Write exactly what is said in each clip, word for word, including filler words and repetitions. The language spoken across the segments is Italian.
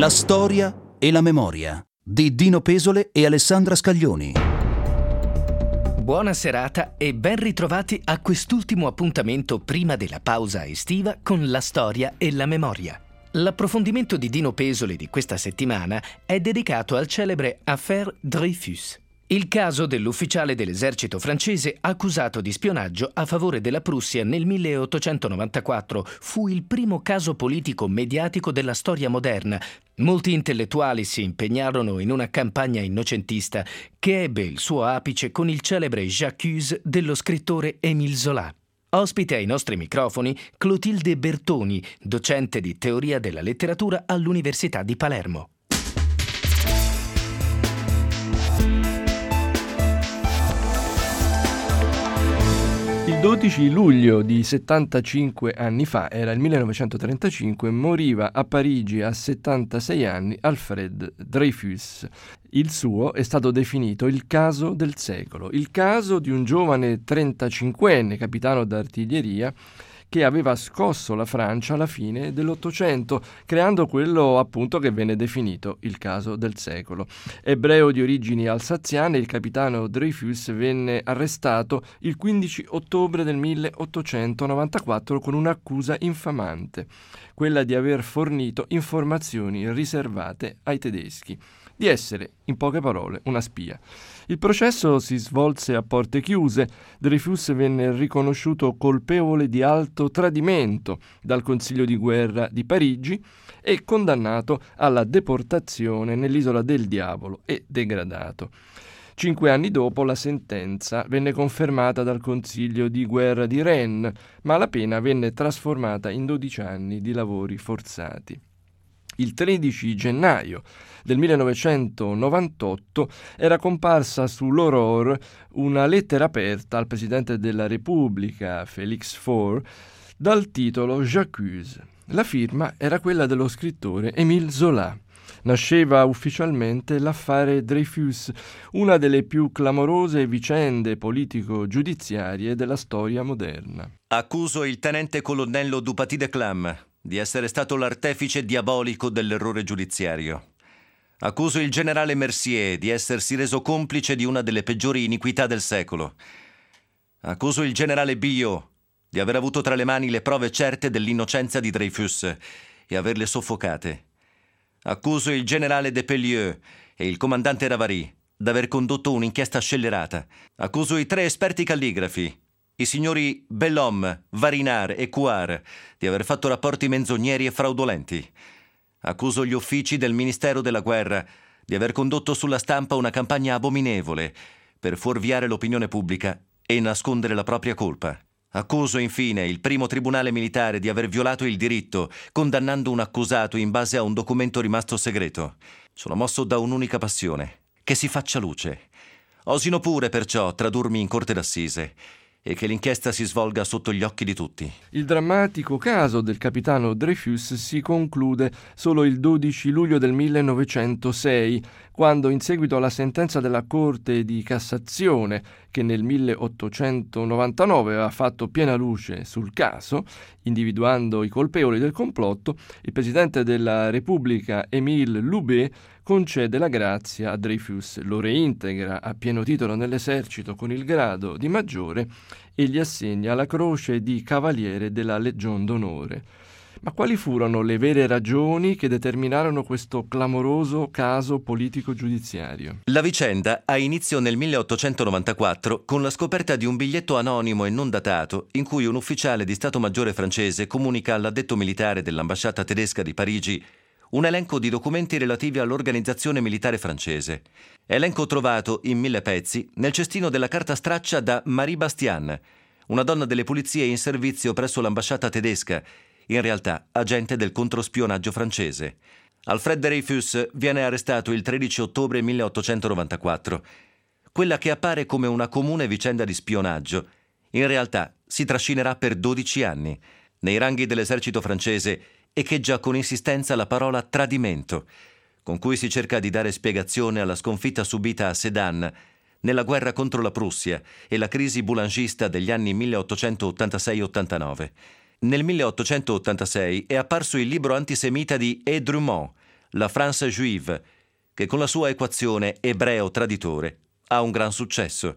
La storia e la memoria di Dino Pesole e Alessandra Scaglioni. Buona serata e ben ritrovati a quest'ultimo appuntamento prima della pausa estiva con la storia e la memoria. L'approfondimento di Dino Pesole di questa settimana è dedicato al celebre Affaire Dreyfus, il caso dell'ufficiale dell'esercito francese accusato di spionaggio a favore della Prussia nel milleottocentonovantaquattro. Fu il primo caso politico mediatico della storia moderna. Molti intellettuali si impegnarono in una campagna innocentista che ebbe il suo apice con il celebre J'accuse dello scrittore Émile Zola. Ospite ai nostri microfoni Clotilde Bertoni, docente di teoria della letteratura all'Università di Palermo. Il dodici luglio di settantacinque anni fa, era il millenovecentotrentacinque, moriva a Parigi a settantasei anni Alfred Dreyfus. Il suo è stato definito il caso del secolo, il caso di un giovane trentacinquenne capitano d'artiglieria che aveva scosso la Francia alla fine dell'Ottocento, creando quello appunto che venne definito il caso del secolo. Ebreo di origini alsaziane, il capitano Dreyfus venne arrestato il quindici ottobre del milleottocentonovantaquattro con un'accusa infamante, quella di aver fornito informazioni riservate ai tedeschi, di essere, in poche parole, una spia. Il processo si svolse a porte chiuse. Dreyfus venne riconosciuto colpevole di alto tradimento dal Consiglio di guerra di Parigi e condannato alla deportazione nell'isola del Diavolo e degradato. Cinque anni dopo la sentenza venne confermata dal Consiglio di guerra di Rennes, ma la pena venne trasformata in dodici anni di lavori forzati. Il tredici gennaio del millenovecentonovantotto era comparsa sull'Aurore una lettera aperta al Presidente della Repubblica, Félix Faure, dal titolo J'accuse. La firma era quella dello scrittore Émile Zola. Nasceva ufficialmente l'affare Dreyfus, una delle più clamorose vicende politico-giudiziarie della storia moderna. Accuso il tenente colonnello Dupaty de Clam di essere stato l'artefice diabolico dell'errore giudiziario. Accuso il generale Mercier di essersi reso complice di una delle peggiori iniquità del secolo. Accuso il generale Billot di aver avuto tra le mani le prove certe dell'innocenza di Dreyfus e averle soffocate. Accuso il generale Despellieux e il comandante Ravary d'aver condotto un'inchiesta scellerata. Accuso i tre esperti calligrafi, i signori Bellhomme, Varinard e Couard, di aver fatto rapporti menzogneri e fraudolenti. Accuso gli uffici del Ministero della Guerra di aver condotto sulla stampa una campagna abominevole per fuorviare l'opinione pubblica e nascondere la propria colpa. Accuso infine il primo tribunale militare di aver violato il diritto, condannando un accusato in base a un documento rimasto segreto. Sono mosso da un'unica passione: che si faccia luce. Osino pure perciò tradurmi in corte d'assise e che l'inchiesta si svolga sotto gli occhi di tutti. Il drammatico caso del capitano Dreyfus si conclude solo il dodici luglio del millenovecentosei, quando, in seguito alla sentenza della Corte di Cassazione, che nel milleottocentonovantanove aveva fatto piena luce sul caso, individuando i colpevoli del complotto, il Presidente della Repubblica, Émile Loubet, concede la grazia a Dreyfus, lo reintegra a pieno titolo nell'esercito con il grado di maggiore e gli assegna la croce di Cavaliere della Legion d'Onore. Ma quali furono le vere ragioni che determinarono questo clamoroso caso politico-giudiziario? La vicenda ha inizio nel milleottocentonovantaquattro con la scoperta di un biglietto anonimo e non datato in cui un ufficiale di Stato Maggiore francese comunica all'addetto militare dell'ambasciata tedesca di Parigi un elenco di documenti relativi all'organizzazione militare francese. Elenco trovato in mille pezzi nel cestino della carta straccia da Marie Bastian, una donna delle pulizie in servizio presso l'ambasciata tedesca, in realtà agente del controspionaggio francese. Alfred Dreyfus viene arrestato il tredici ottobre milleottocentonovantaquattro. Quella che appare come una comune vicenda di spionaggio, in realtà si trascinerà per dodici anni nei ranghi dell'esercito francese, echeggia con insistenza la parola tradimento, con cui si cerca di dare spiegazione alla sconfitta subita a Sedan nella guerra contro la Prussia e la crisi boulangista degli anni milleottocentottantasei ottantanove. Nel milleottocentottantasei è apparso il libro antisemita di E. Drummond, la France juive, che con la sua equazione ebreo traditore ha un gran successo.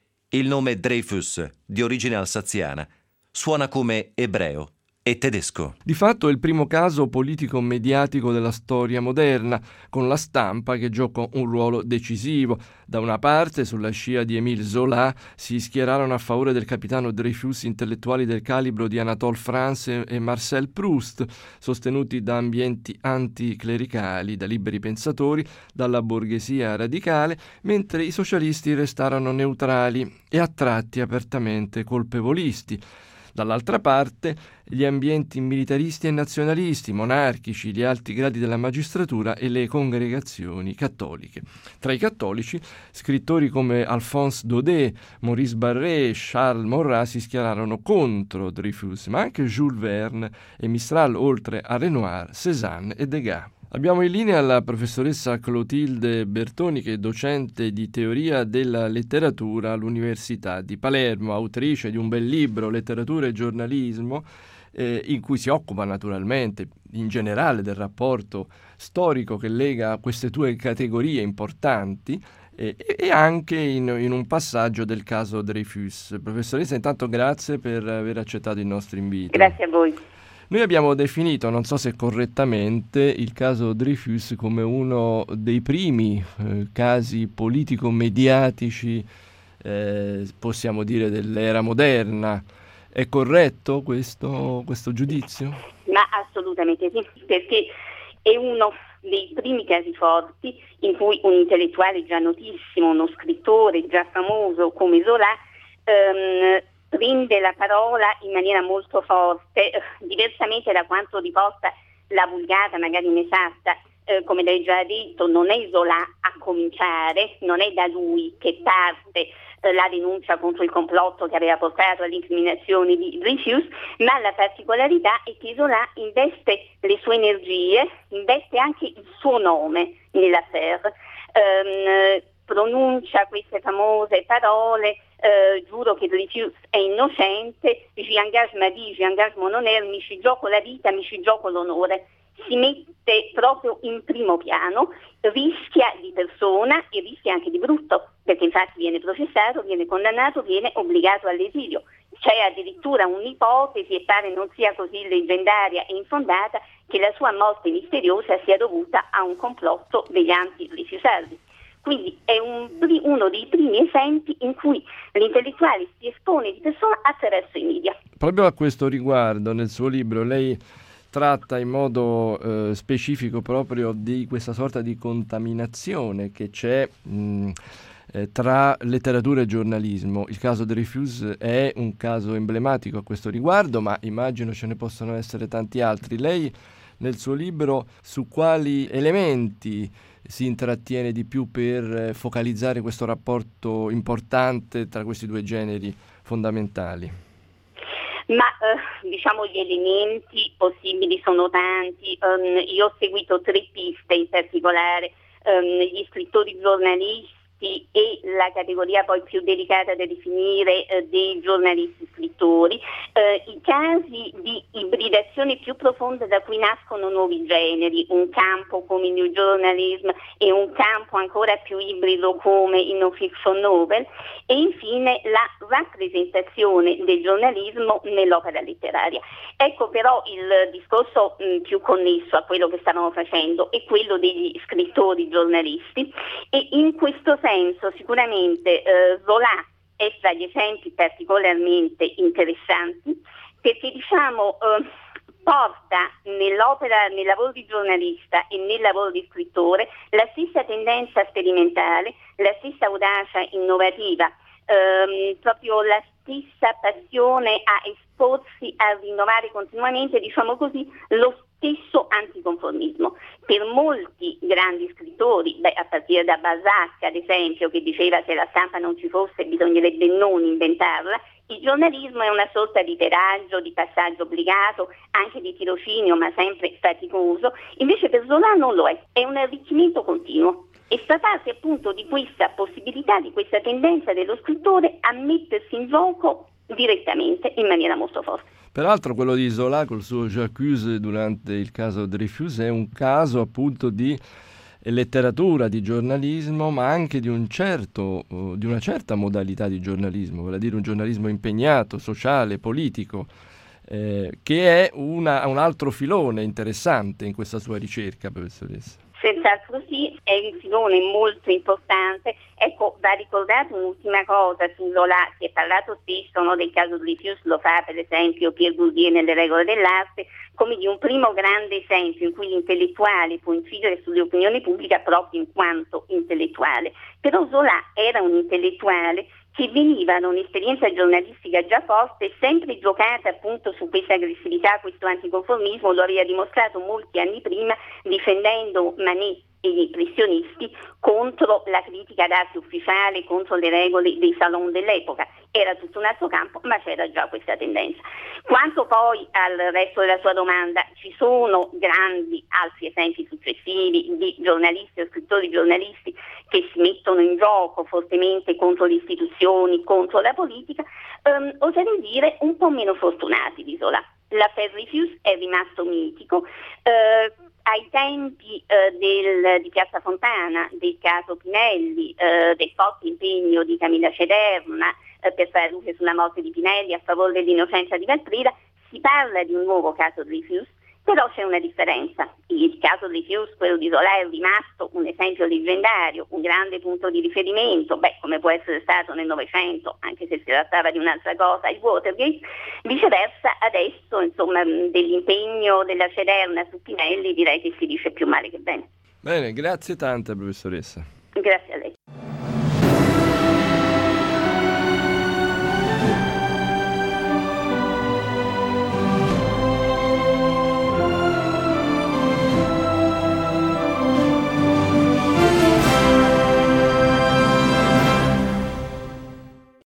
Il nome Dreyfus, di origine alsaziana, suona come ebreo e tedesco. Di fatto è il primo caso politico-mediatico della storia moderna, con la stampa che gioca un ruolo decisivo. Da una parte, sulla scia di Émile Zola, si schierarono a favore del capitano Dreyfus intellettuali del calibro di Anatole France e Marcel Proust, sostenuti da ambienti anticlericali, da liberi pensatori, dalla borghesia radicale, mentre i socialisti restarono neutrali e a tratti apertamente colpevolisti. Dall'altra parte, gli ambienti militaristi e nazionalisti, monarchici, gli alti gradi della magistratura e le congregazioni cattoliche. Tra i cattolici, scrittori come Alphonse Daudet, Maurice Barré e Charles Maurras si schierarono contro Dreyfus, ma anche Jules Verne e Mistral, oltre a Renoir, Cézanne e Degas. Abbiamo in linea la professoressa Clotilde Bertoni, che è docente di teoria della letteratura all'Università di Palermo, autrice di un bel libro, Letteratura e giornalismo, eh, in cui si occupa naturalmente in generale del rapporto storico che lega queste due categorie importanti eh, e anche in, in un passaggio del caso Dreyfus. Professoressa, intanto grazie per aver accettato il nostro invito. Grazie a voi. Noi abbiamo definito, non so se correttamente, il caso Dreyfus come uno dei primi eh, casi politico-mediatici, eh, possiamo dire, dell'era moderna. È corretto questo, questo giudizio? Ma assolutamente sì, perché è uno dei primi casi forti in cui un intellettuale già notissimo, uno scrittore già famoso come Zola, ehm, prende la parola in maniera molto forte, eh, diversamente da quanto riporta la vulgata, magari inesatta, eh, come lei già ha detto, non è Zola a cominciare, non è da lui che parte eh, la denuncia contro il complotto che aveva portato all'incriminazione di Dreyfus, ma la particolarità è che Zola investe le sue energie, investe anche il suo nome nell'affaire, ehm, pronuncia queste famose parole. Uh, giuro che Dreyfus è innocente, j'engage ma vie, j'engage mon honneur, mi ci gioco la vita, mi ci gioco l'onore. Si mette proprio in primo piano, rischia di persona e rischia anche di brutto, perché infatti viene processato, viene condannato, viene obbligato all'esilio. C'è addirittura un'ipotesi, e pare non sia così leggendaria e infondata, che la sua morte misteriosa sia dovuta a un complotto degli anti-dreyfusardi. Quindi è un, uno dei primi esempi in cui l'intellettuale si espone di persona attraverso i media. Proprio a questo riguardo, nel suo libro, lei tratta in modo eh, specifico proprio di questa sorta di contaminazione che c'è mh, eh, tra letteratura e giornalismo. Il caso Dreyfus è un caso emblematico a questo riguardo, ma immagino ce ne possono essere tanti altri. Lei nel suo libro su quali elementi si intrattiene di più per focalizzare questo rapporto importante tra questi due generi fondamentali? Ma eh, diciamo gli elementi possibili sono tanti. Um, io ho seguito tre piste in particolare, um, gli scrittori giornalisti e la categoria poi più delicata da definire eh, dei giornalisti scrittori, eh, i casi di ibridazione più profonda da cui nascono nuovi generi, un campo come il new journalism e un campo ancora più ibrido come il no fiction novel, e infine la rappresentazione del giornalismo nell'opera letteraria. Ecco però il discorso mh, più connesso a quello che stavamo facendo è quello degli scrittori giornalisti, e in questo senso sicuramente eh, Zola è fra gli esempi particolarmente interessanti, perché diciamo eh, porta nell'opera, nel lavoro di giornalista e nel lavoro di scrittore la stessa tendenza sperimentale, la stessa audacia innovativa, ehm, proprio la stessa passione a esporsi, a rinnovare continuamente, diciamo così, lo stesso anticonformismo. Per molti grandi scrittori, beh, a partire da Balzac ad esempio, che diceva se la stampa non ci fosse bisognerebbe non inventarla, il giornalismo è una sorta di tiraggio, di passaggio obbligato, anche di tirocinio, ma sempre faticoso. Invece per Zola non lo è, è un arricchimento continuo. E fa parte appunto di questa possibilità, di questa tendenza dello scrittore a mettersi in gioco direttamente, in maniera molto forte. Peraltro quello di Zola col suo J'accuse durante il caso Dreyfus è un caso appunto di letteratura, di giornalismo, ma anche di un certo, di una certa modalità di giornalismo, vale a dire un giornalismo impegnato, sociale, politico, eh, che è una, un altro filone interessante in questa sua ricerca, professoressa. Senz'altro sì, è un filone molto importante. Ecco, va ricordata un'ultima cosa su Zola, si è parlato spesso, no, del caso Dreyfus, lo fa per esempio Pierre Bourdieu nelle regole dell'arte, come di un primo grande esempio in cui l'intellettuale può incidere sulle opinioni pubbliche proprio in quanto intellettuale. Però Zola era un intellettuale che veniva da un'esperienza giornalistica già forte e sempre giocata appunto su questa aggressività, questo anticonformismo, lo aveva dimostrato molti anni prima difendendo Manet e gli impressionisti contro la critica d'arte ufficiale, contro le regole dei salon dell'epoca. Era tutto un altro campo, ma c'era già questa tendenza. Quanto poi al resto della sua domanda, ci sono grandi altri esempi successivi di giornalisti o scrittori giornalisti che si mettono in gioco fortemente contro le istituzioni, contro la politica, um, oserei dire un po' meno fortunati di Zola. L'affaire Dreyfus è rimasto mitico. Uh, ai tempi eh, del, di Piazza Fontana, del caso Pinelli, eh, del forte impegno di Camilla Cederna eh, per fare luce sulla morte di Pinelli a favore dell'innocenza di Valpreda, si parla di un nuovo caso Dreyfus, però c'è una differenza. Il caso Dreyfus, quello di Zola, è rimasto un esempio leggendario, un grande punto di riferimento, beh, come può essere stato nel Novecento, anche se si trattava di un'altra cosa, il Watergate. Viceversa, adesso, insomma, dell'impegno della Cederna su Pinelli direi che si dice più male che bene. Bene, grazie tante, professoressa. Grazie a lei.